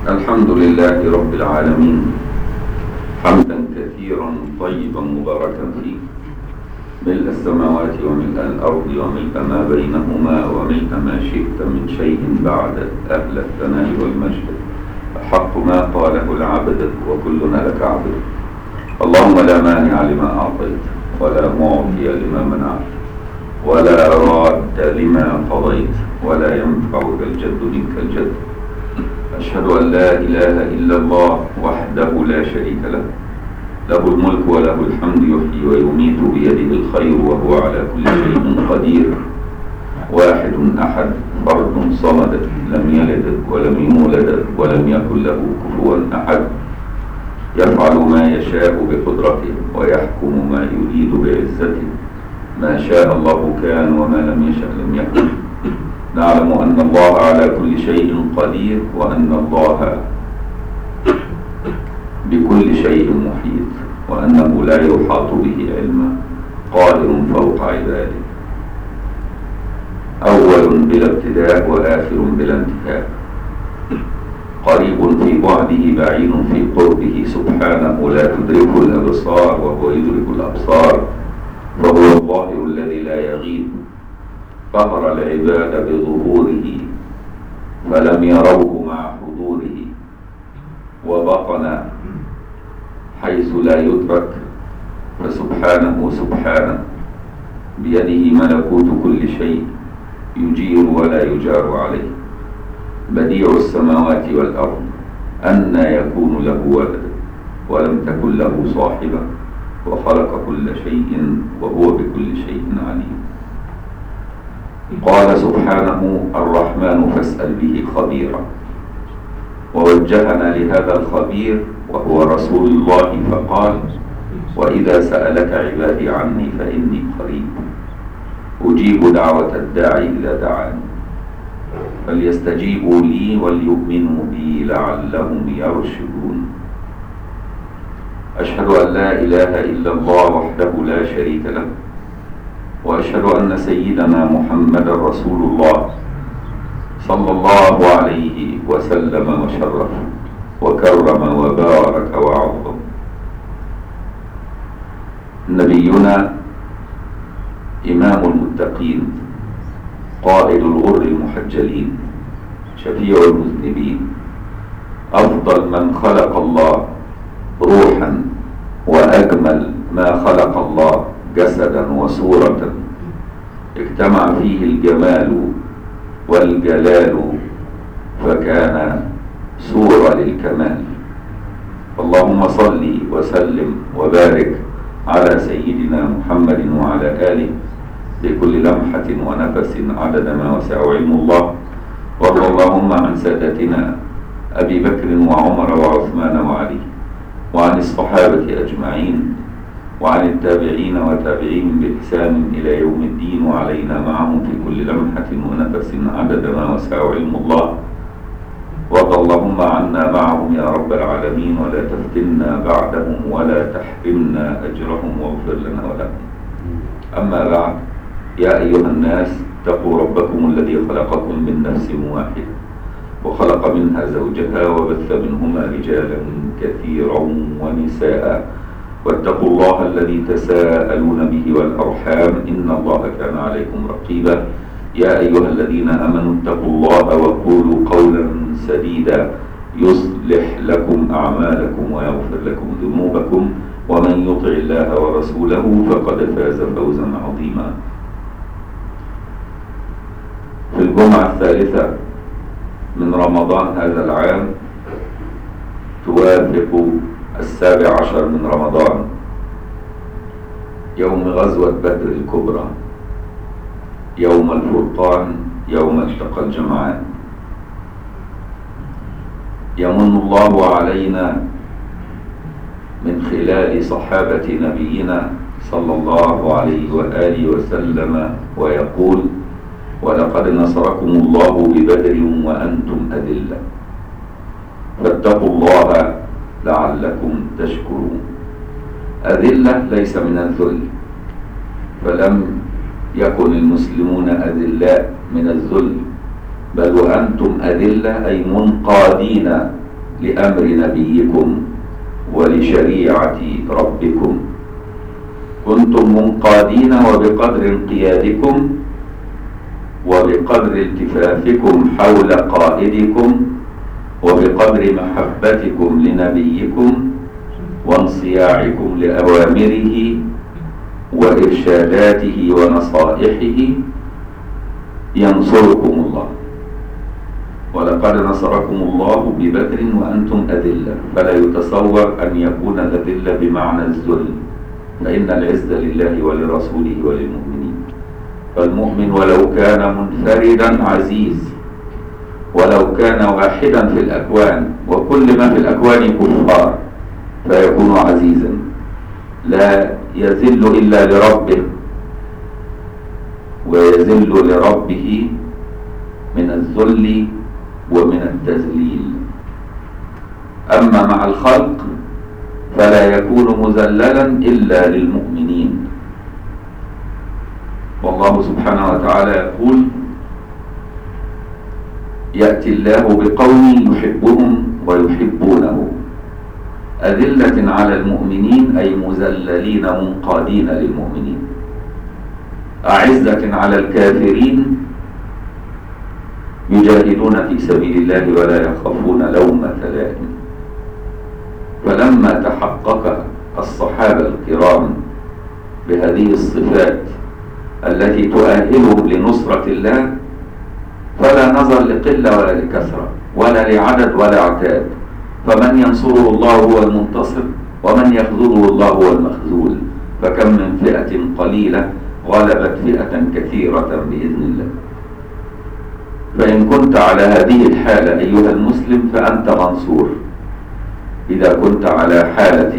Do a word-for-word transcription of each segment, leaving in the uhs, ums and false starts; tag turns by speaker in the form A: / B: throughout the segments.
A: الحمد لله رب العالمين حمدا كثيرا طيبا مباركا فيه، ملء السماوات وملء الأرض وملء ما بينهما وملء ما شئت من شيء بعد، أهل الثناء والمجد أحق ما قاله العبد وكلنا لك عبد. اللهم لا مانع لما أعطيت ولا معطي لما منعت ولا راد لما قضيت ولا ينفع ذا الجد منك الجد. أشهد أن لا إله إلا الله وحده لا شريك له، له الملك وله الحمد، يحيي ويميت بيده الخير وهو على كل شيء قدير. واحد أحد فرد صمد، لم يلد ولم يولد ولم يكن له كفوا أحد. يفعل ما يشاء بقدرته ويحكم ما يريد بعزته، ما شاء الله كان وما لم يشأ لم يكن. نعلم أن الله على كل شيء قدير وأن الله بكل شيء محيط وأنه لا يحاط به علما، قادر فوق عباده، أول بلا ابتداء وآخر بلا انتهاء، قريب في بعده بعيد في قربه، سبحانه لا تدركه الأبصار وهو يدرك الأبصار، فهو الظاهر الذي لا يغيب، قهر العباد بظهوره فلم يروه مع حضوره، وبطن حيث لا يدرك، فسبحانه سبحانه بيده ملكوت كل شيء، يجير ولا يجار عليه، بديع السماوات والأرض، أنى يكون له ولد ولم تكن له صاحبة، وخلق كل شيء وهو بكل شيء عليم. قال سبحانه الرحمن فاسأل به خبيرا، ووجهنا لهذا الخبير وهو رسول الله فقال وإذا سألك عبادي عني فإني قريب أجيب دعوة الداعي إذا دعاني فليستجيبوا لي وليؤمنوا بي لعلهم يرشدون. أشهد أن لا إله إلا الله وحده لا شريك له، وأشهد أن سيدنا محمد رسول الله صلى الله عليه وسلم وشرف وكرم وبارك وعظم. نبينا إمام المتقين، قائد الغر المحجلين، شفيع المذنبين، أفضل من خلق الله روحا، وأجمل ما خلق الله جسدا وصورة، اجتمع فيه الجمال والجلال فكان صورة للكمال. اللهم صل وسلم وبارك على سيدنا محمد وعلى آله بكل لمحة ونفس عدد ما وسع علم الله. وارض اللهم عن سادتنا أبي بكر وعمر وعثمان وعلي، وعن الصحابة أجمعين، وعن التابعين وتابعين بإحسان إلى يوم الدين، وعلينا معهم في كل لمحة ونفس عدد ما وسع علم الله. وارض اللهم عنا معهم يا رب العالمين، ولا تفتنا بعدهم ولا تحرمنا أجرهم، واغفر لنا ولهم. أما بعد، يا أيها الناس اتقوا ربكم الذي خلقكم من نفس واحدة وخلق منها زوجها وبث منهما رجالا كثيرا ونساء، واتقوا الله الذي تساءلون به والأرحام إن الله كان عليكم رقيبا. يا أيها الذين آمنوا اتقوا الله وقولوا قولا سديدا يصلح لكم أعمالكم ويغفر لكم ذنوبكم، ومن يطع الله ورسوله فقد فاز فوزا عظيما. في الجمعة الثالثة من رمضان هذا العام، توافق السابع عشر من رمضان، يوم غزوة بدر الكبرى، يوم الفرقان، يوم التقى الجمعان. يمن الله علينا من خلال صحابة نبينا صلى الله عليه وآله وسلم ويقول ولقد نصركم الله ببدر وأنتم أذلة فاتقوا الله لعلكم تشكرون. أذلة ليس من الذل، فلم يكن المسلمون أذلاء من الذل، بل وأنتم أذلة أي منقادين لأمر نبيكم ولشريعة ربكم، كنتم منقادين وبقدر انقيادكم وبقدر التفافكم حول قائدكم وبقدر محبتكم لنبيكم وانصياعكم لأوامره وإرشاداته ونصائحه ينصركم الله. ولقد نصركم الله ببدر وأنتم أذلة، فلا يتصور أن يكون الأذلة بمعنى الذل، فإن العزة لله ولرسوله وللمؤمنين. فالمؤمن ولو كان منفردا عزيز، ولو كان واحدا في الأكوان وكل ما في الأكوان كفار فيكون عزيزا، لا يذل إلا لربه، ويذل لربه من الذل ومن التذليل. أما مع الخلق فلا يكون مذللا إلا للمؤمنين. والله سبحانه وتعالى يقول: يأتي الله بقوم يحبهم ويحبونه أذلة على المؤمنين، أي مذللين منقادين للمؤمنين، أعزة على الكافرين يجاهدون في سبيل الله ولا يخافون لومة لائم. فلما تحقق الصحابة الكرام بهذه الصفات التي تؤهلهم لنصرة الله، فلا نظر لقلة ولا لكثرة ولا لعدد ولا عتاد، فمن ينصره الله هو المنتصر ومن يخذله الله هو المخذول. فكم من فئة قليلة غلبت فئة كثيرة بإذن الله. فإن كنت على هذه الحالة أيها المسلم فأنت منصور. إذا كنت على حالة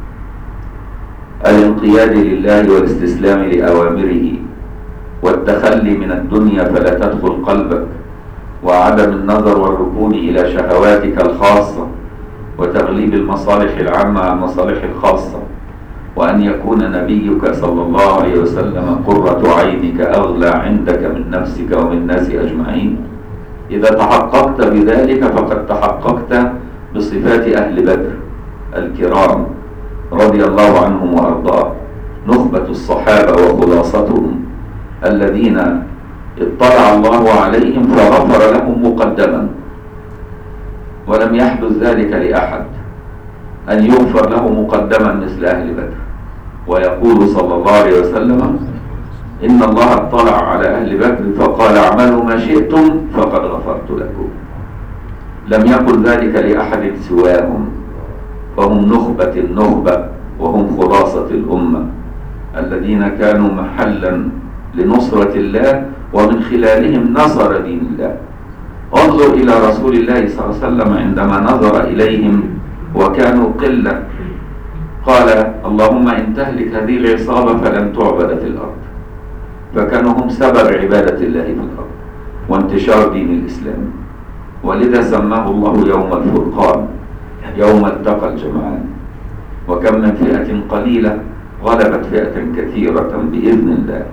A: الانقياد لله والاستسلام لأوامره والتخلي من الدنيا فلا تدخل قلبك، وعدم النظر والركون إلى شهواتك الخاصة وتغليب المصالح العامة على المصالح الخاصة، وأن يكون نبيك صلى الله عليه وسلم قرة عينك أغلى عندك من نفسك ومن الناس أجمعين، إذا تحققت بذلك فقد تحققت بصفات أهل بدر الكرام رضي الله عنهم وأرضاه، نخبة الصحابة وخلاصتهم الذين اطلع الله عليهم فغفر لهم مقدما، ولم يحدث ذلك لأحد أن يغفر له مقدما مثل أهل بدر. ويقول صلى الله عليه وسلم: إن الله اطلع على أهل بدر فقال: اعملوا ما شئتم فقد غفرت لكم. لم يقل ذلك لأحد سواهم، فهم نخبة النخبة وهم خلاصة الأمة الذين كانوا محلا لنصرة الله، ومن خلالهم نصر دين الله. انظر إلى رسول الله صلى الله عليه وسلم عندما نظر إليهم وكانوا قلة، قال: اللهم إن تهلك هذه العصابة فلن تعبد في الأرض. فكانوا هم سبب عبادة الله في الأرض وانتشار دين الإسلام، ولذا سماه الله يوم الفرقان، يوم التقى الجمعان. وكم من فئة قليلة غلبت فئة كثيرة بإذن الله.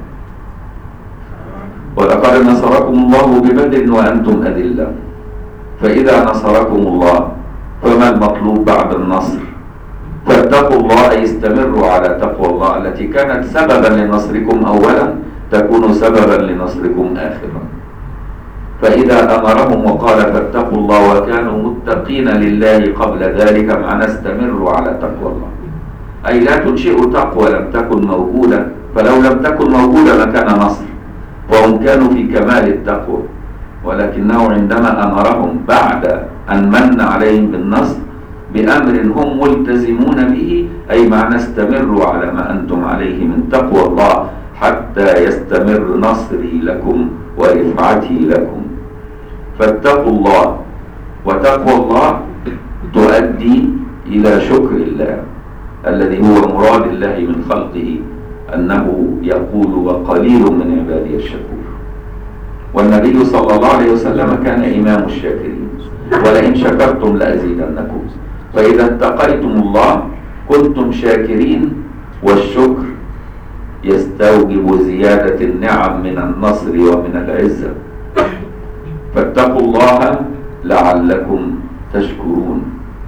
A: ولقد نصركم الله ببدر وأنتم أذلة. فإذا نصركم الله فما المطلوب بعد النصر؟ فاتقوا الله، أي استمروا على تقوى الله التي كانت سببا لنصركم أولا تكون سببا لنصركم آخرا. فإذا أمرهم وقال فاتقوا الله وكانوا متقين لله قبل ذلك، معنى استمروا على تقوى الله، أي لا تنشئوا تقوى لم تكن موجودة، فلو لم تكن موجودة لكان نصر، وهم كانوا في كمال التقوى. ولكنه عندما أمرهم بعد أن من عليهم بالنصر بأمر هم ملتزمون به، أي معنى استمروا على ما أنتم عليه من تقوى الله حتى يستمر نصري لكم ورفعتي لكم. فاتقوا الله، وتقوى الله تؤدي إلى شكر الله الذي هو مراد الله من خلقه، أنه يقول: وقليل من عبادي الشكور. والنبي صلى الله عليه وسلم كان إمام الشاكرين: ولئن شكرتم لأزيدنكم. فإذا اتقيتم الله كنتم شاكرين، والشكر يستوجب زيادة النعم من النصر ومن العزة. فاتقوا الله لعلكم تشكرون.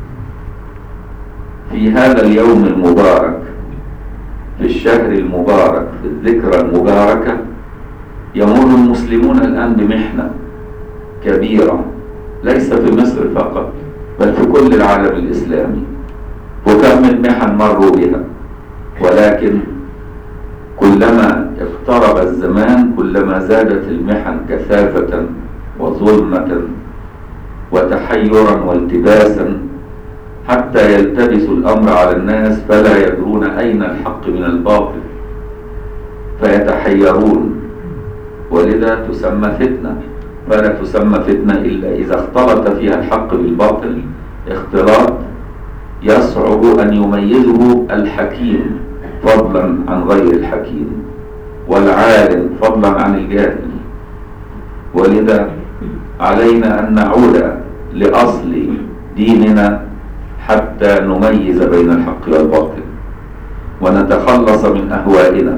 A: في هذا اليوم المبارك، في الشهر المبارك، في الذكرى المباركة، يمر المسلمون الآن بمحنة كبيرة، ليس في مصر فقط بل في كل العالم الإسلامي، وكم من محن مروا بها، ولكن كلما اقترب الزمان كلما زادت المحن كثافة وظلمة وتحيرا والتباسا، حتى يلتبس الأمر على الناس فلا يدرون أين الحق من الباطل فيتحيرون، ولذا تسمى فتنة. فلا تسمى فتنة إلا إذا اختلط فيها الحق بالباطل اختلاط يصعب أن يميزه الحكيم فضلا عن غير الحكيم، والعالم فضلا عن الجاهل. ولذا علينا أن نعود لأصل ديننا حتى نميز بين الحق والباطل ونتخلص من أهوائنا.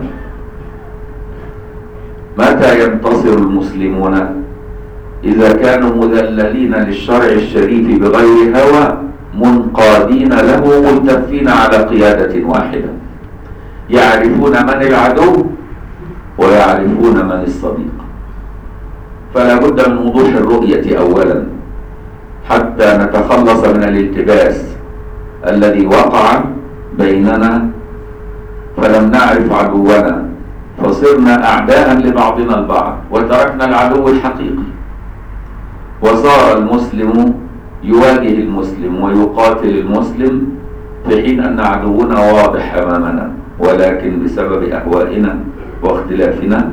A: متى ينتصر المسلمون؟ إذا كانوا مذللين للشرع الشريف بغير هوى، منقادين له، ملتفين على قيادة واحدة، يعرفون من العدو ويعرفون من الصديق. فلا بد من وضوح الرؤية أولا حتى نتخلص من الالتباس الذي وقع بيننا، فلم نعرف عدونا فصرنا أعداء لبعضنا البعض وتركنا العدو الحقيقي، وصار المسلم يواجه المسلم ويقاتل المسلم في حين أن عدونا واضح أمامنا، ولكن بسبب أهوائنا واختلافنا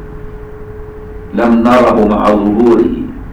A: لم نره مع ظهوره.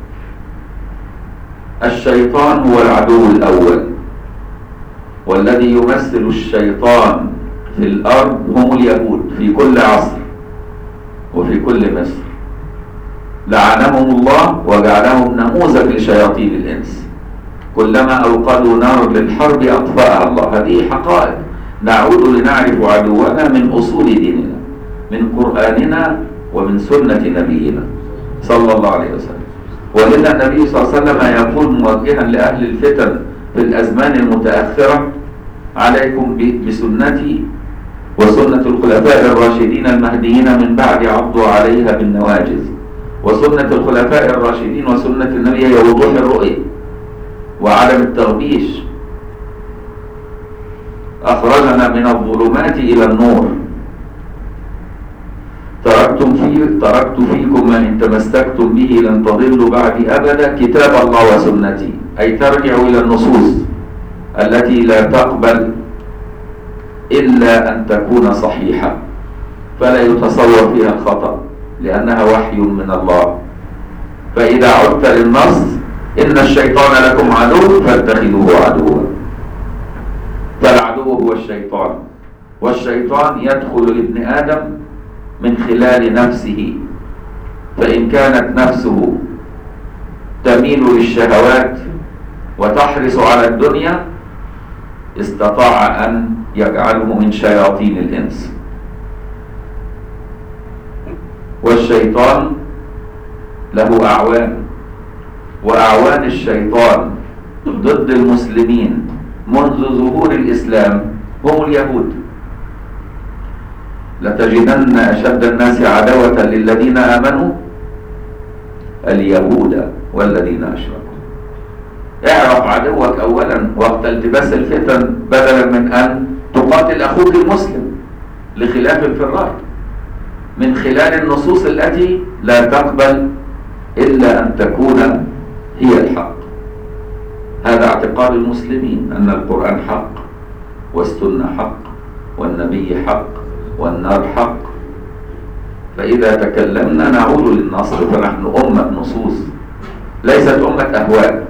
A: الشيطان هو العدو الأول، والذي يمثل الشيطان في الأرض هم اليهود في كل عصر وفي كل مصر، لعنهم الله وجعلهم نموذج لشياطين الإنس. كلما أوقدوا نار للحرب أطفأها الله. هذه حقائق. نعود لنعرف عدونا من أصول ديننا، من قرآننا ومن سنة نبينا صلى الله عليه وسلم. ولذا النبي صلى الله عليه وسلم يقول موجها لأهل الفتن في الأزمان المتأخرة: عليكم بسنتي وسنة الخلفاء الراشدين المهديين من بعد، عضوا عليها بالنواجذ. وسنة الخلفاء الراشدين وسنة النبي هي وضوح الرؤية وعدم التغبيش. أخرجنا من الظلمات إلى النور. تركتم في تركت فيكم ما إن تمسكتم به لن تضلوا بعد أبدا، كتاب الله وسنتي، أي ترجعوا إلى النصوص التي لا تقبل إلا أن تكون صحيحة، فلا يتصور فيها الخطأ لأنها وحي من الله. فإذا عدت للنص: إن الشيطان لكم عدو فاتخذوه عدوا، فالعدو هو الشيطان، والشيطان يدخل لابن آدم من خلال نفسه، فإن كانت نفسه تميل للشهوات وتحرص على الدنيا استطاع أن يجعله من شياطين الإنس. والشيطان له أعوان، وأعوان الشيطان ضد المسلمين منذ ظهور الإسلام هم اليهود. لتجدن أشد الناس عداوة للذين آمنوا اليهود والذين أشركوا. اعرف عدوك أولا وقت التباس الفتن، بدلا من أن تقاتل أخوك المسلم لخلاف في الرأي، من خلال النصوص التي لا تقبل إلا أن تكون هي الحق. هذا اعتقاد المسلمين، أن القرآن حق والسنة حق والنبي حق والنار حق. فإذا تكلمنا نعود للنص، فنحن أمة نصوص ليست أمة أهواء.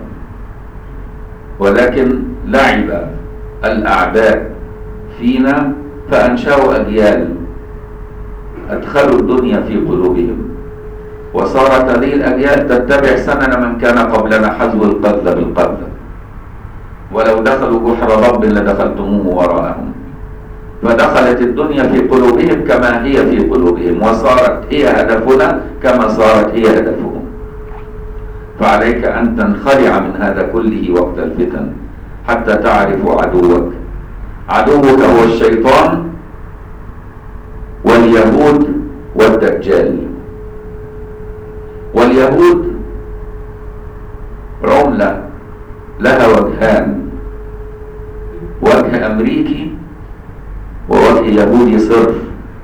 A: ولكن لعب الأعداء فينا فأنشأوا أجيال أدخلوا الدنيا في قلوبهم، وصارت هذه الأجيال تتبع سنن من كان قبلنا حذو القذل بالقذل، ولو دخلوا جحر ضب لدخلتموه وراءهم. فدخلت الدنيا في قلوبهم كما هي في قلوبهم، وصارت هي هدفنا كما صارت هي هدفهم. فعليك أن تنخلع من هذا كله وقت الفتن حتى تعرف عدوك. عدوك هو الشيطان واليهود والدجال. واليهود عملة لها وجهان، وجه أمريكي ووجه يهودي صرف،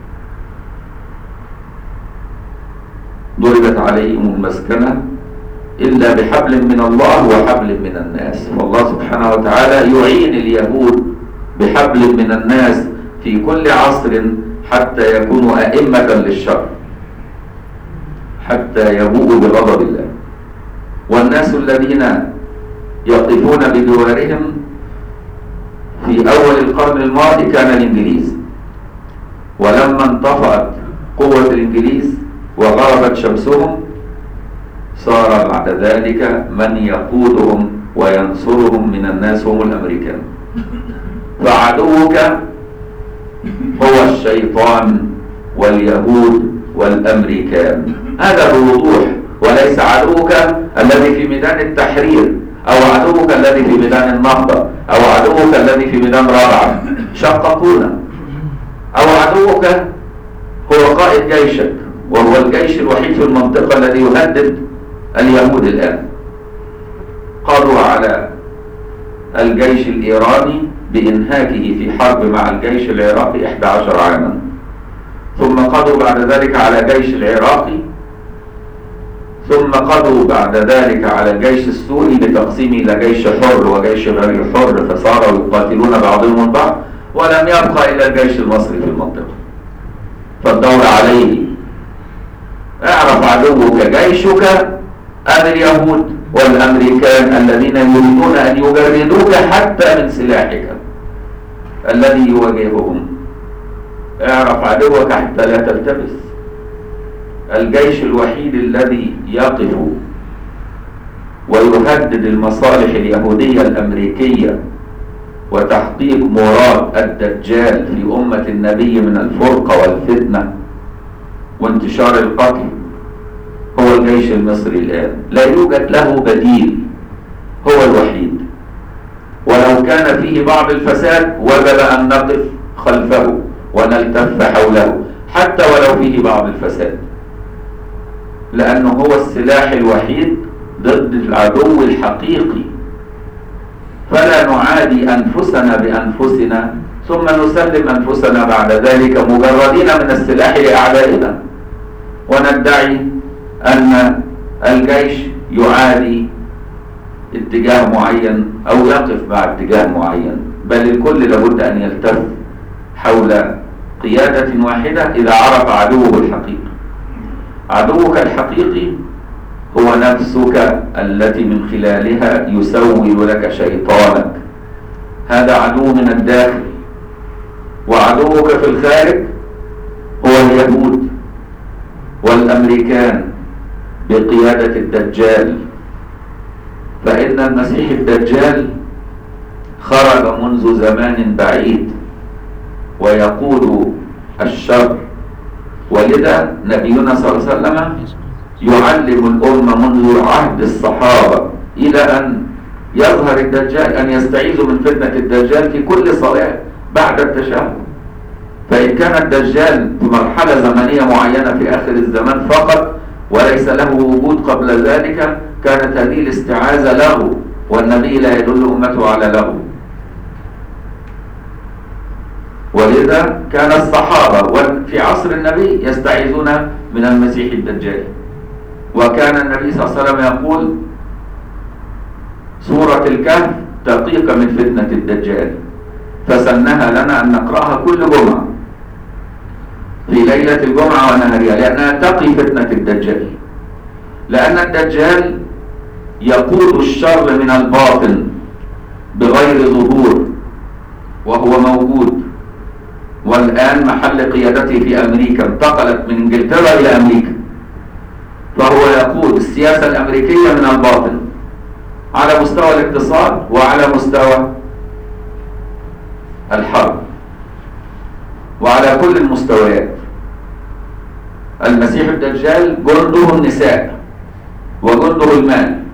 A: ضربت عليهم المسكنة إلا بحبل من الله وحبل من الناس. والله سبحانه وتعالى يعين اليهود بحبل من الناس في كل عصر حتى يكونوا أئمة للشر، حتى يبوءوا بغضب الله. والناس الذين يقفون بجوارهم في أول القرن الماضي كان الإنجليز، ولما انطفأت قوة الإنجليز وغربت شمسهم صار بعد ذلك من يقودهم وينصرهم من الناس هم الأمريكان. فعدوك هو الشيطان واليهود والأمريكان، هذا بوضوح، وليس عدوك الذي في ميدان التحرير أو عدوك الذي في ميدان النهضة أو عدوك الذي في ميدان رابعة شققونا، أو عدوك هو قائد جيشك وهو الجيش الوحيد في المنطقة الذي يهدد اليهود الآن. قضوا على الجيش الإيراني بإنهاكه في حرب مع الجيش العراقي إحدى عشر عاما، ثم قضوا بعد ذلك على الجيش العراقي، ثم قضوا بعد ذلك على الجيش السوري بتقسيمه إلى جيش حر وجيش غير حر، فصاروا يقاتلون بعضهم البعض، ولم يبقى إلا الجيش المصري في المنطقة. فالدور عليه، اعرف عدوك جيشك أم اليهود والأمريكان الذين يريدون أن يجردوك حتى من سلاحك الذي يواجههم. اعرف عدوك حتى لا تلتبس. الجيش الوحيد الذي يقف ويهدد المصالح اليهودية الأمريكية وتحقيق مراد الدجال في أمة النبي من الفرقة والفتنة وانتشار القتل هو الجيش المصري الآن، لا يوجد له بديل، هو الوحيد. ولو كان فيه بعض الفساد وجب أن نقف خلفه ونلتف حوله حتى ولو فيه بعض الفساد، لأنه هو السلاح الوحيد ضد العدو الحقيقي. فلا نعادي أنفسنا بأنفسنا ثم نسلم أنفسنا بعد ذلك مجردين من السلاح لأعدائنا وندعي أن الجيش يعادي اتجاه معين أو يقف مع اتجاه معين، بل الكل لابد أن يلتف حول قيادة واحدة إذا عرف عدوه الحقيقي. عدوك الحقيقي هو نفسك التي من خلالها يسول لك شيطانك، هذا عدو من الداخل. وعدوك في الخارج هو اليهود والأمريكان بقيادة الدجال، فإن المسيح الدجال خرج منذ زمان بعيد ويقود الشر، ولذا نبينا صلى الله عليه وسلم يعلم الأمة منذ عهد الصحابة إلى أن يظهر الدجال أن يستعيذوا من فتنة الدجال في كل صلاة بعد التشهد. فإن كان الدجال في مرحلة زمنية معينة في آخر الزمان فقط وليس له وجود قبل ذلك، كانت هذه الاستعاذة له، والنبي لا يدل أمته على له. ولذا كان الصحابة في عصر النبي يستعيذون من المسيح الدجال، وكان النبي صلى الله عليه وسلم يقول سورة الكهف تقيك من فتنة الدجال، فسنها لنا أن نقرأها كل جمعة في ليلة الجمعة ونهارها، لأنها تقي فتنة الدجال. لأن الدجال يقود الشر من الباطن بغير ظهور، وهو موجود، والآن محل قيادته في أمريكا، انتقلت من إنجلترا إلى أمريكا، فهو يقود السياسة الأمريكية من الباطن على مستوى الاقتصاد وعلى مستوى الحرب وعلى كل المستويات. المسيح الدجال جنده النساء وجنده المال،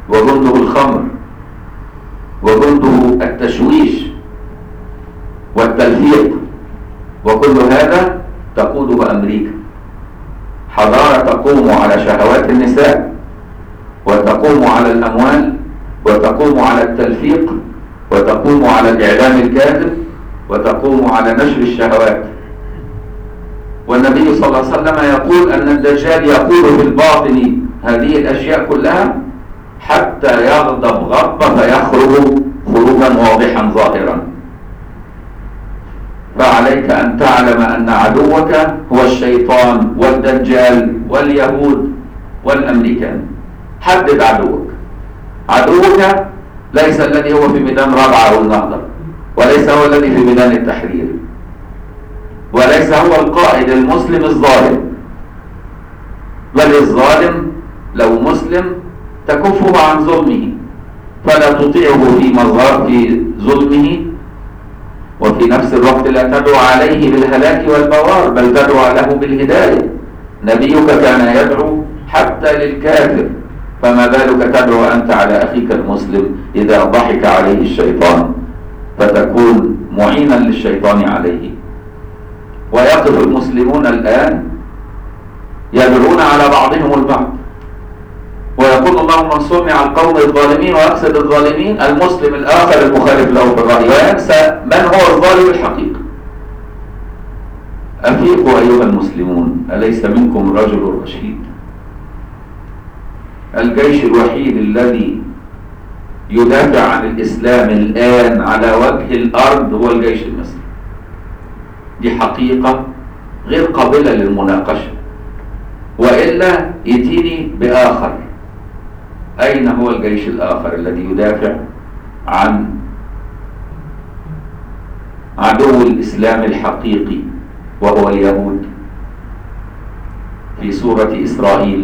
A: وجنده الخمر وجنده التشويش والتلفيق، وكل هذا تقوده أمريكا. حضارة تقوم على شهوات النساء، وتقوم على الأموال، وتقوم على التلفيق، وتقوم على الإعلام الكاذب، وتقوم على نشر الشهوات. والنبي صلى الله عليه وسلم يقول أن الدجال يقول في الباطن هذه الأشياء كلها حتى يغضب غضبة فيخرج خروجا واضحا ظاهرا. فعليك أن تعلم أن عدوك هو الشيطان والدجال واليهود والأمريكان. حدد عدوك. عدوك ليس الذي هو في ميدان رابعة والنهضة، وليس هو الذي في ميدان التحرير، وليس هو القائد المسلم الظالم، بل الظالم لو مسلم تكفه عن ظلمه، فلا تطيعه في مظهر في ظلمه، وفي نفس الوقت لا تدعو عليه بالهلاك والبوار، بل تدعو له بالهداية. نبيك كان يدعو حتى للكافر، فما بالك تدعو أنت على أخيك المسلم إذا ضحك عليه الشيطان فتكون معينا للشيطان عليه. ويقف المسلمون الآن يدعون على بعضهم البعض، ويقول اللهم انصرني على القوم الظالمين، ويقصد الظالمين المسلم الآخر المخالف له في الرأي، وينسى من هو الظالم الحقيقي. أفيقوا أيها المسلمون، أليس منكم رجل رشيد؟ الجيش الوحيد الذي يدافع عن الإسلام الآن على وجه الأرض هو الجيش المصري. دي حقيقة غير قابلة للمناقشة، وإلا يتيني بآخر. أين هو الجيش الآخر الذي يدافع عن عدو الإسلام الحقيقي وهو اليهود في سورة إسرائيل؟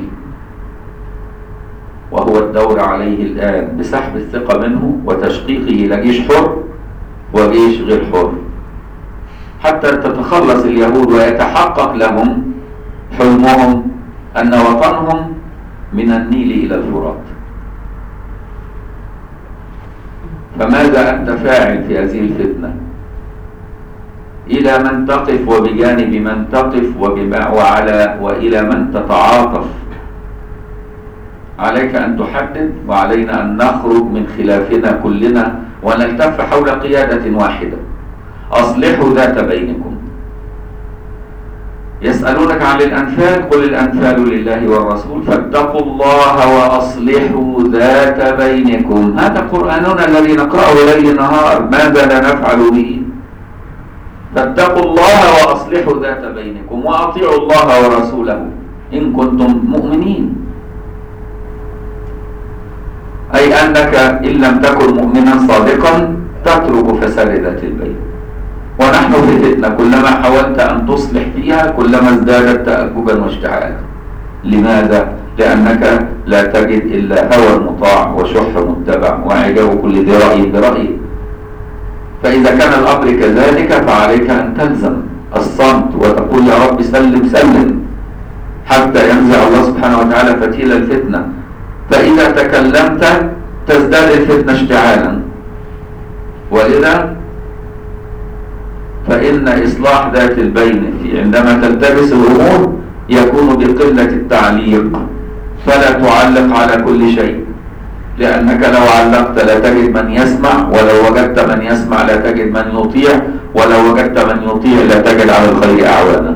A: وهو الدور عليه الآن بسحب الثقة منه وتشقيقه إلى جيش حر وجيش غير حر، حتى تتخلص اليهود ويتحقق لهم حلمهم أن وطنهم من النيل إلى الفرات. فماذا أنت فاعل في هذه الفتنة؟ إلى من تقف وبجانب من تقف وبما وعلى وإلى من تتعاطف؟ عليك أن تحدد، وعلينا أن نخرج من خلافنا كلنا ونلتف حول قيادة واحدة. أصلحوا ذات بينكم. يسألونك عن الأنفال، قل الأنفال لله والرسول فاتقوا الله وأصلحوا ذات بينكم. هذا قرآننا الذي نقرأه ليل نهار، ماذا لا نفعل به؟ فاتقوا الله وأصلحوا ذات بينكم وأطيعوا الله ورسوله إن كنتم مؤمنين. أي أنك إن لم تكن مؤمنا صادقا تترك فساد ذات البين. ونحن في فتنة، كلما حاولت أن تصلح فيها كلما ازدادت تأكبا واشتعالا. لماذا؟ لأنك لا تجد إلا هوى مطاع وشح متبع وإعجاب كل ذي رأي برأيه. فإذا كان الأمر كذلك فعليك أن تلزم الصمت وتقول يا رب سلم سلم حتى ينزع الله سبحانه وتعالى فتيل الفتنة. فإذا تكلمت تزداد الفتنة اشتعالا. ولذا فإن إصلاح ذات البين في عندما تلتبس الأمور يكون بقلة التعليق، فلا تعلق على كل شيء، لأنك لو علقت لا تجد من يسمع، ولو وجدت من يسمع لا تجد من يطيع، ولو وجدت من يطيع لا تجد على الخير أعوانا.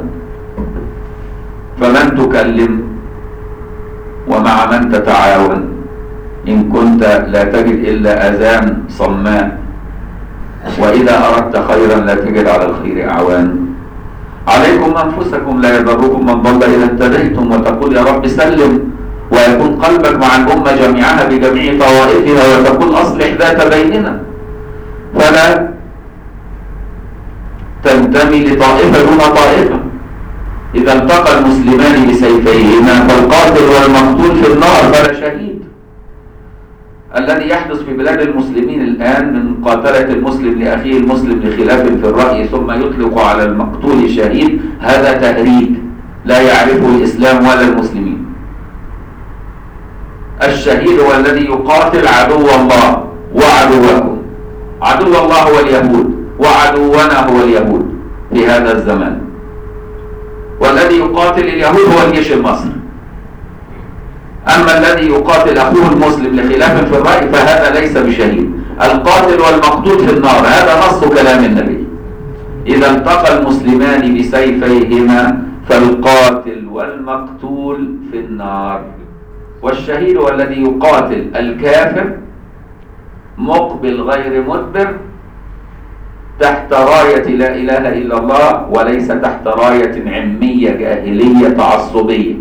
A: فمن تكلم ومع من تتعاون إن كنت لا تجد إلا أذان صماء، وإذا أردت خيرا لا تجد على الخير أعوان. عليكم أنفسكم لا يضركم من ضل إذا اهتديتم، وتقول يا رب سلم، ويكون قلبك مع الأمة جميعها بجميع طوائفها، وتقول أصلح ذات بيننا، فلا تنتمي لطائفة دون طائفة. إذا التقى المسلمان بسيفيهما فالقاتل والمقتول في النار فلا شهيد. الذي يحدث في بلاد المسلمين الآن من مقاتلة المسلم لأخيه المسلم لخلاف في الرأي ثم يطلق على المقتول شهيد، هذا تهريج لا يعرفه الإسلام ولا المسلمين. الشهيد هو الذي يقاتل عدو الله وعدوكم. عدو الله هو اليهود وعدونا هو اليهود في هذا الزمان، والذي يقاتل اليهود هو الجيش المصري. أما الذي يقاتل أخوه المسلم لخلاف في الرأي فهذا ليس بشهيد. القاتل والمقتول في النار، هذا نص كلام النبي. إذا التقى المسلمان بسيفيهما فالقاتل والمقتول في النار. والشهيد هو الذي يقاتل الكافر مقبل غير مدبر تحت راية لا إله إلا الله، وليس تحت راية عمية جاهلية تعصبية.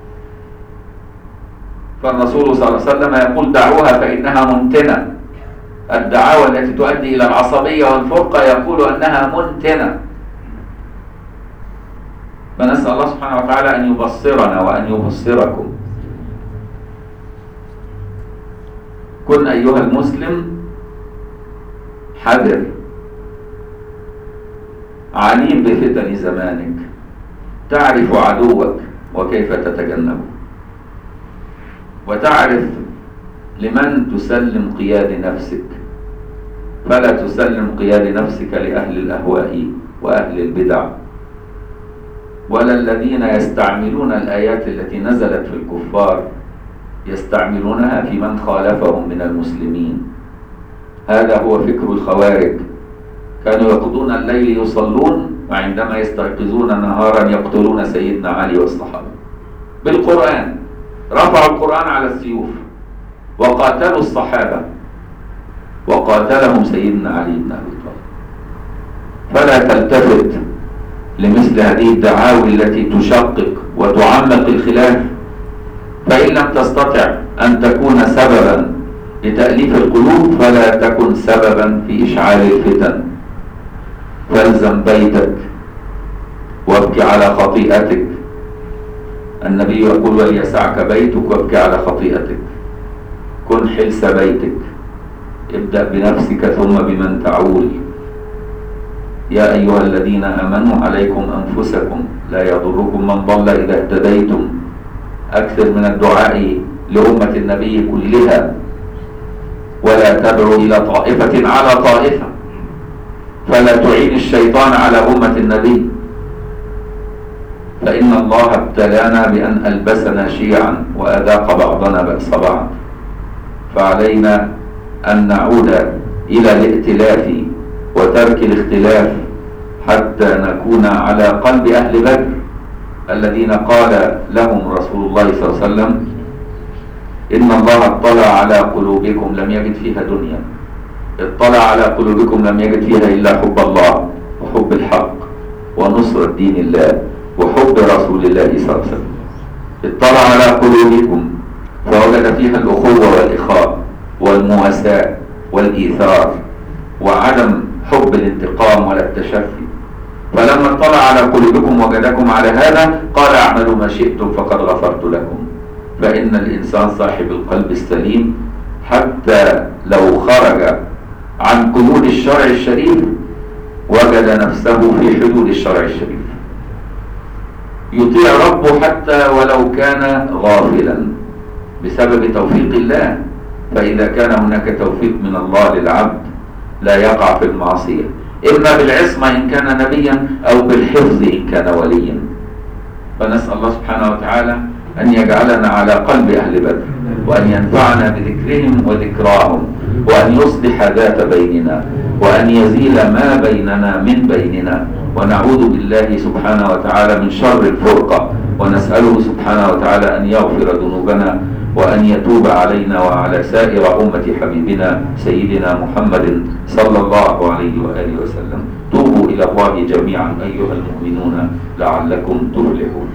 A: فالرسول صلى الله عليه وسلم يقول دعوها فإنها منتنة. الدعاوى التي تؤدي إلى العصبية والفرقة يقول أنها منتنة. فنسأل الله سبحانه وتعالى أن يبصرنا وأن يبصركم. كن أيها المسلم حذر عليم بفتن زمانك، تعرف عدوك وكيف تتجنبه، وتعرف لمن تسلم قياد نفسك، فلا تسلم قياد نفسك لأهل الأهواء وأهل البدع، ولا الذين يستعملون الآيات التي نزلت في الكفار يستعملونها في من خالفهم من المسلمين. هذا هو فكر الخوارج. كانوا يقضون الليل يصلون، وعندما يستيقظون نهارا يقتلون سيدنا علي والصحابة بالقرآن. رفعوا القرآن على السيوف وقاتلوا الصحابة وقاتلهم سيدنا علي بن أبي طالب. فلا تلتفت لمثل هذه الدعاوي التي تشقق وتعمق الخلاف، فإن لم تستطع أن تكون سببا لتأليف القلوب فلا تكن سببا في إشعال الفتن. فالزم بيتك وابكي على خطيئتك. النبي يقول وليسعك بيتك وابكي على خطيئتك. كن حلس بيتك، ابدأ بنفسك ثم بمن تعول. يا أيها الذين آمنوا عليكم أنفسكم لا يضركم من ضل إذا اهتديتم. أكثر من الدعاء لأمة النبي كلها، ولا تدعو إلى طائفة على طائفة، فلا تعين الشيطان على أمة النبي. فإن الله ابتلانا بأن ألبسنا شيعا وأذاق بعضنا بأس بعض، فعلينا أن نعود إلى الائتلاف وترك الاختلاف حتى نكون على قلب أهل بدر الذين قال لهم رسول الله صلى الله عليه وسلم إن الله اطلع على قلوبكم لم يجد فيها دنيا، اطلع على قلوبكم لم يجد فيها إلا حب الله وحب الحق ونصرة دين الله وحب رسول الله صلى الله عليه وسلم. اطلع على قلوبكم فوجد فيها الأخوة والإخاء والمواساة والإيثار وعدم حب الانتقام ولا التشفي. فلما اطلع على قلوبكم وجدكم على هذا قال اعملوا ما شئتم فقد غفرت لكم. فإن الإنسان صاحب القلب السليم حتى لو خرج عن قيود الشرع الشريف وجد نفسه في حدود الشرع الشريف، يطيع ربه حتى ولو كان غافلا بسبب توفيق الله. فإذا كان هناك توفيق من الله للعبد لا يقع في المعصية، إما بالعصمة إن كان نبيا أو بالحفظ إن كان وليا. فنسأل الله سبحانه وتعالى أن يجعلنا على قلب أهل بدر، وأن ينفعنا بذكرهم وذكراهم، وأن يصلح ذات بيننا، وأن يزيل ما بيننا من بيننا، ونعوذ بالله سبحانه وتعالى من شر الفرقة، ونسأله سبحانه وتعالى أن يغفر ذنوبنا وأن يتوب علينا وعلى سائر أمة حبيبنا سيدنا محمد صلى الله عليه وآله وسلم. توبوا إلى الله جميعا أيها المؤمنون لعلكم تفلحون.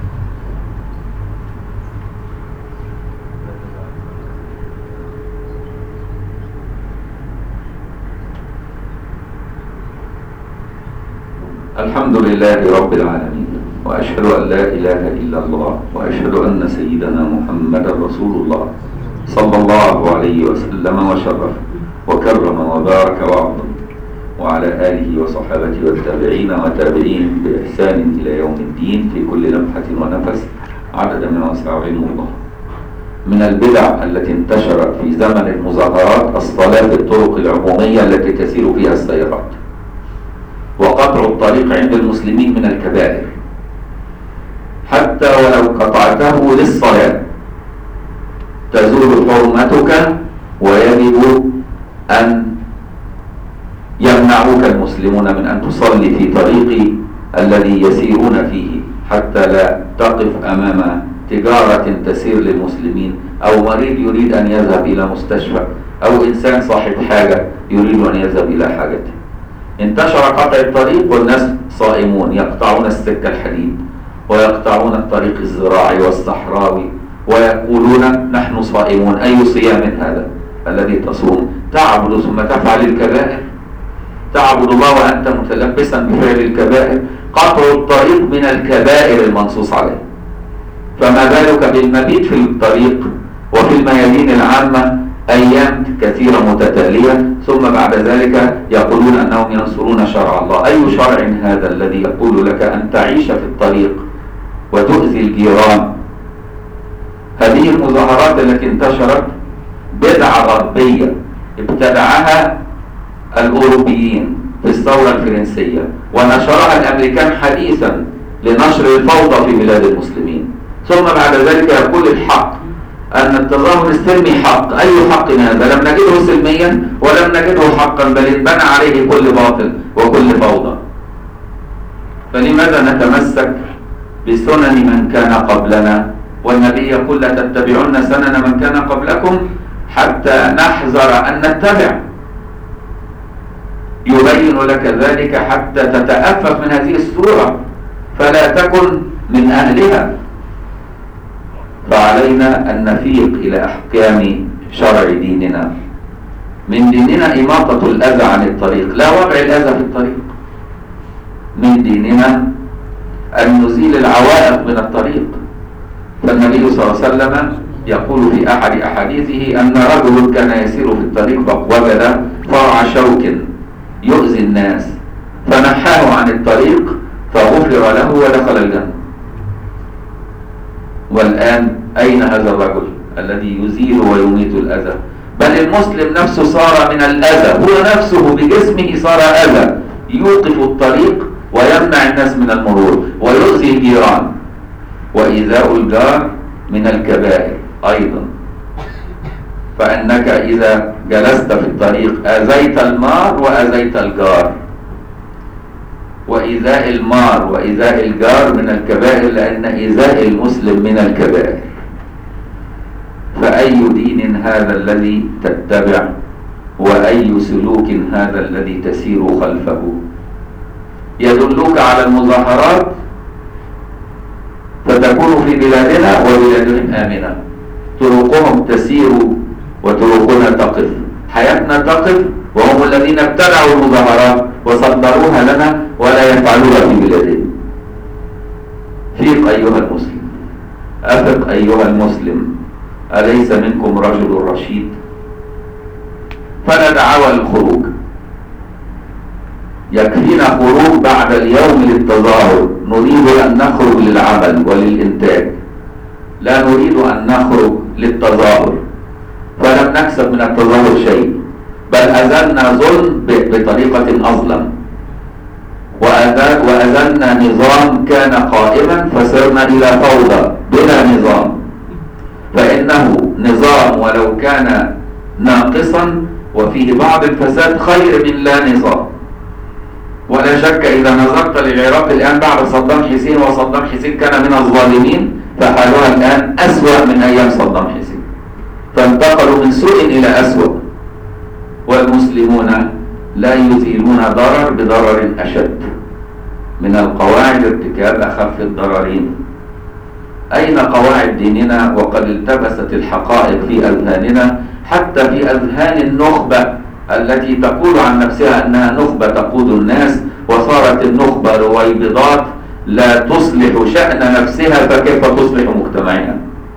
A: الحمد لله رب العالمين، وأشهد أن لا إله إلا الله، وأشهد أن سيدنا محمد رسول الله صلى الله عليه وسلم وشرف وكرم وبارك وعظم، وعلى آله وصحابته والتابعين وتابعين بإحسان إلى يوم الدين في كل لمحة ونفس عدد ما وسع علم الله. من البدع التي انتشرت في زمن المظاهرات الصلاة في الطرق العمومية التي تسير فيها السيارات، وقطع الطريق عند المسلمين من الكبائر، حتى ولو قطعته للصلاة تزول حرمتك، ويجب أن يمنعوك المسلمون من أن تصلي في طريق الذي يسيرون فيه، حتى لا تقف أمام تجارة تسير للمسلمين، أو مريض يريد أن يذهب إلى مستشفى، أو إنسان صاحب حاجة يريد أن يذهب إلى حاجته. انتشر قطع الطريق والناس صائمون يقطعون السكة الحديد ويقطعون الطريق الزراعي والصحراوي ويقولون نحن صائمون. أي صيام هذا الذي تصوم؟ تعبد ثم تفعل الكبائر، تعبد الله وأنت متلبسا بفعل الكبائر. قطع الطريق من الكبائر المنصوص عليه، فما بالك بالمبيت في الطريق وفي الميادين العامة أيام كثيرة متتالية، ثم بعد ذلك يقولون أنهم ينصرون شرع الله. أي شرع هذا الذي يقول لك أن تعيش في الطريق وتؤذي الجيران؟ هذه المظاهرات التي انتشرت بدعة غربية ابتدعها الأوروبيين في الثورة الفرنسية، ونشرها الأمريكان حديثا لنشر الفوضى في بلاد المسلمين. ثم بعد ذلك يقول الحق أن التظاهر السلمي حق. أي حق هذا؟ لم نجده سلميا ولم نجده حقا، بل انبنى عليه كل باطل وكل فوضى. فلماذا نتمسك بسنن من كان قبلنا؟ والنبي يقول لا تتبعون سنن من كان قبلكم حتى نحذر أن نتبع. يبين لك ذلك حتى تتأفف من هذه الصورة فلا تكن من أهلها. فعلينا أن نفيق إلى أحكام شرع ديننا. من ديننا إماطة الأذى عن الطريق، لا وضع الأذى في الطريق. من ديننا أن نزيل العوائق من الطريق. فالنبي صلى الله عليه وسلم يقول في أحد أحاديثه أن رجل كان يسير في الطريق فوجد فرع شوك يؤذي الناس فنحاه عن الطريق فغفر له ودخل الجنة. والآن أين هذا الرجل الذي يزيل ويميت الأذى؟ بل المسلم نفسه صار من الأذى، هو نفسه بجسمه صار أذى، يوقف الطريق ويمنع الناس من المرور ويؤذي الجيران. وإيذاء الجار من الكبائر أيضا، فإنك إذا جلست في الطريق آذيت المار وآذيت الجار. وإيذاء المار وإيذاء الجار من الكبائر، لأن إيذاء المسلم من الكبائر. فأي دين هذا الذي تتبع؟ وأي سلوك هذا الذي تسير خلفه؟ يدلك على المظاهرات فتكون في بلادنا وبلادهم آمنة، طرقهم تسير وطرقنا تقف، حياتنا تقف، وهم الذين ابتدعوا المظاهرات وصدروها لنا ولا يفعلوها في بلادهم. فيق أيها المسلم، أفق أيها المسلم، أليس منكم رجل رشيد؟ فلا دعوى للخروج، يكفينا خروج بعد اليوم للتظاهر. نريد أن نخرج للعمل وللإنتاج، لا نريد أن نخرج للتظاهر، فلم نكسب من التظاهر شيء، بل أزلنا ظلم بطريقة أظلم، وأزلنا نظام كان قائما فسرنا إلى فوضى بلا نظام. فإنه نظام ولو كان ناقصا وفيه بعض الفساد خير من لا نظام. ولا شك إذا نظرت للعراق الآن بعد صدام حسين، وصدام حسين كان من الظالمين، فحالها الآن أسوأ من أيام صدام حسين، فانتقلوا من سوء إلى أسوأ. والمسلمون لا يزيلون ضرر بضرر أشد، من القواعد ارتكاب أخف الضررين. أين قواعد ديننا وقد التبست الحقائق في أذهاننا، حتى في أذهان النخبة التي تقول عن نفسها أنها نخبة تقود الناس، وصارت النخبة رويبضات لا تصلح شأن نفسها فكيف تصلح مجتمعها.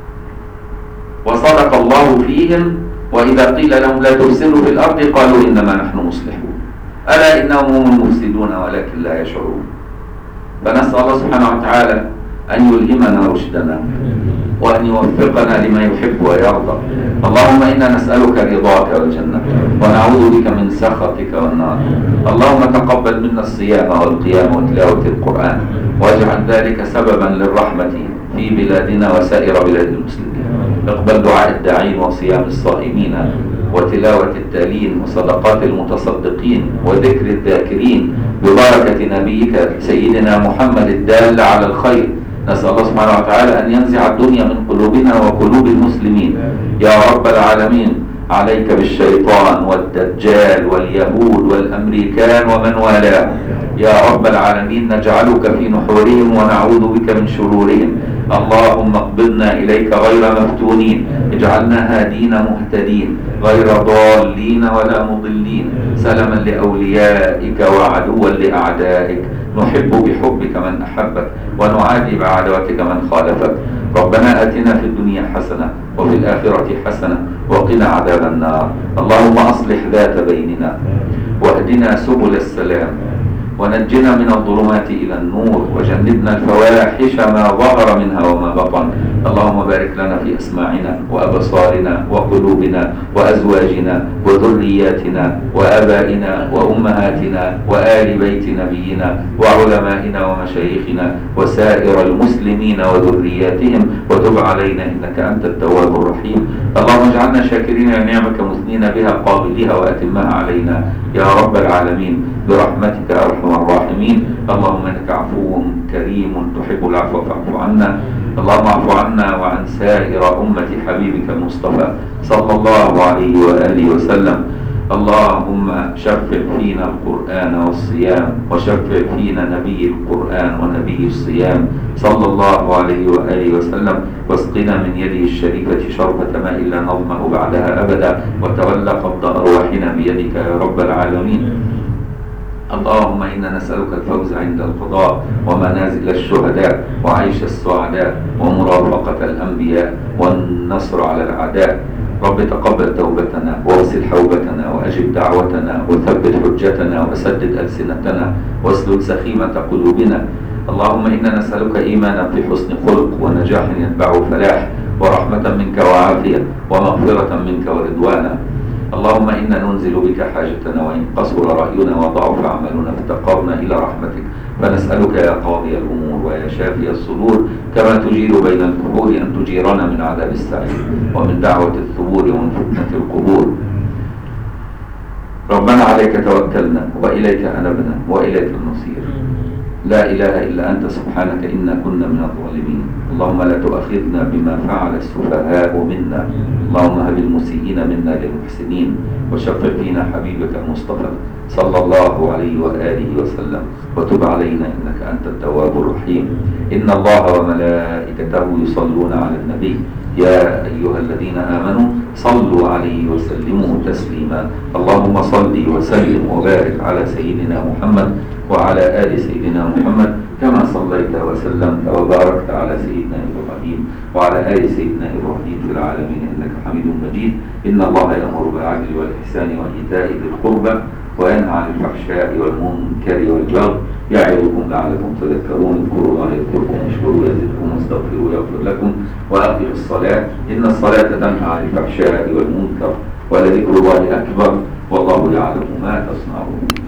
A: وصدق الله فيهم، وإذا قيل لهم لا تفسدوا في الأرض قالوا إنما نحن مصلحون، ألا إنهم هم المفسدون ولكن لا يشعرون. فنسأل الله سبحانه وتعالى أن يلهمنا رشدنا وأن يوفقنا لما يحب ويرضى. اللهم إنا نسألك رضاك والجنة ونعوذ بك من سخطك والنار. اللهم تقبل منا الصيام والقيام وتلاوة القرآن، واجعل ذلك سببا للرحمة في بلادنا وسائر بلاد المسلمين. اقبل دعاء الداعين وصيام الصائمين وتلاوة التالين وصدقات المتصدقين وذكر الذاكرين ببركة نبيك سيدنا محمد الدال على الخير. نسأل الله سبحانه وتعالى أن ينزع الدنيا من قلوبنا وقلوب المسلمين يا رب العالمين. عليك بالشيطان والدجال واليهود والأمريكان ومن والاه يا رب العالمين. نجعلك في نحورهم ونعوذ بك من شرورهم. اللهم اقبضنا إليك غير مفتونين، اجعلنا هادين مهتدين غير ضالين ولا مضلين، سلما لأوليائك وعدوا لأعدائك. نحب بحبك من أحبك ونعادي بعداوتك من خالفك. ربنا آتنا في الدنيا حسنة وفي الآخرة حسنة وقنا عذاب النار. اللهم أصلح ذات بيننا واهدنا سبل السلام ونجنا من الظلمات إلى النور وجنبنا الفواحش ما ظهر منها وما بطن. اللهم بارك لنا في أسماعنا وأبصارنا وقلوبنا وأزواجنا وذرياتنا وآبائنا وأمهاتنا وآل بيت نبينا وعلمائنا ومشايخنا وسائر المسلمين وذرياتهم، وتب علينا إنك أنت التواب الرحيم. اللهم اجعلنا شاكرين لنعمك مثنين بها قابليها وأتمها علينا يا رب العالمين برحمتك أرحم الراحمين. اللهم إنك عفو كريم تحب العفو فاعف عنا. اللهم اعف عنا وعن سائر أمة حبيبك المصطفى صلى الله عليه وآله وسلم. اللهم شفع فينا القرآن والصيام، وشفع فينا نبي القرآن ونبي الصيام صلى الله عليه وآله وسلم، واسقنا من يده الشريفة شربة ماء لا نظمأ بعدها أبدا، وتولى قبض أرواحنا بيدك يا رب العالمين. اللهم إنا نسألك الفوز عند القضاء ومنازل الشهداء وعيش السعداء ومرافقة الأنبياء والنصر على الأعداء. رب تقبل توبتنا واغسل حوبتنا وأجب دعوتنا وثبت حجتنا وسدد ألسنتنا واسلل سخيمة قلوبنا. اللهم إنا نسألك إيمانا في حسن خلق ونجاح يتبعه فلاح ورحمة منك وعافية ومغفرة منك ورضوانا. اللهم إنا ننزل بك حاجتنا وإن قصر رأينا وضعف عملنا افتقرنا إلى رحمتك، فنسألك يا قاضي الأمور ويا شافي الصدور كما تجير بين الكفور أن تجيرنا من عذاب السعير ومن دعوة الثبور ومن فتنة القبور. ربنا عليك توكلنا وإليك أنبنا وإليك المصير. لا إله إلا أنت سبحانك إنا كنا من الظالمين. اللهم لا تؤاخذنا بما فعل السفهاء منا. اللهم هب المسيئين منا للمحسنين، وشفع فينا حبيبك المصطفى صلى الله عليه وآله وسلم، وتب علينا إنك أنت التواب الرحيم. إن الله وملائكته يصلون على النبي يا أيها الذين آمنوا صلوا عليه وسلموا تسليما. اللهم صل وسلم وبارك على سيدنا محمد وعلى آل سيدنا محمد كما صليت وسلمت وباركت على سيدنا إبراهيم وعلى آل سيدنا إبراهيم في العالمين إنك حميد مجيد. إن الله يأمر بالعدل والإحسان وإيتاء ذي القربى وينهى عن الفحشاء والمنكر والبغي يعظكم لعلكم تذكرون. اذكروا الله يذكركم واشكروا يزدكم واستغفروا يغفر لكم وأقيموا الصلاة إن الصلاة تنهى عن الفحشاء والمنكر ولذكر الله أكبر والله يعلم ما تصنعون.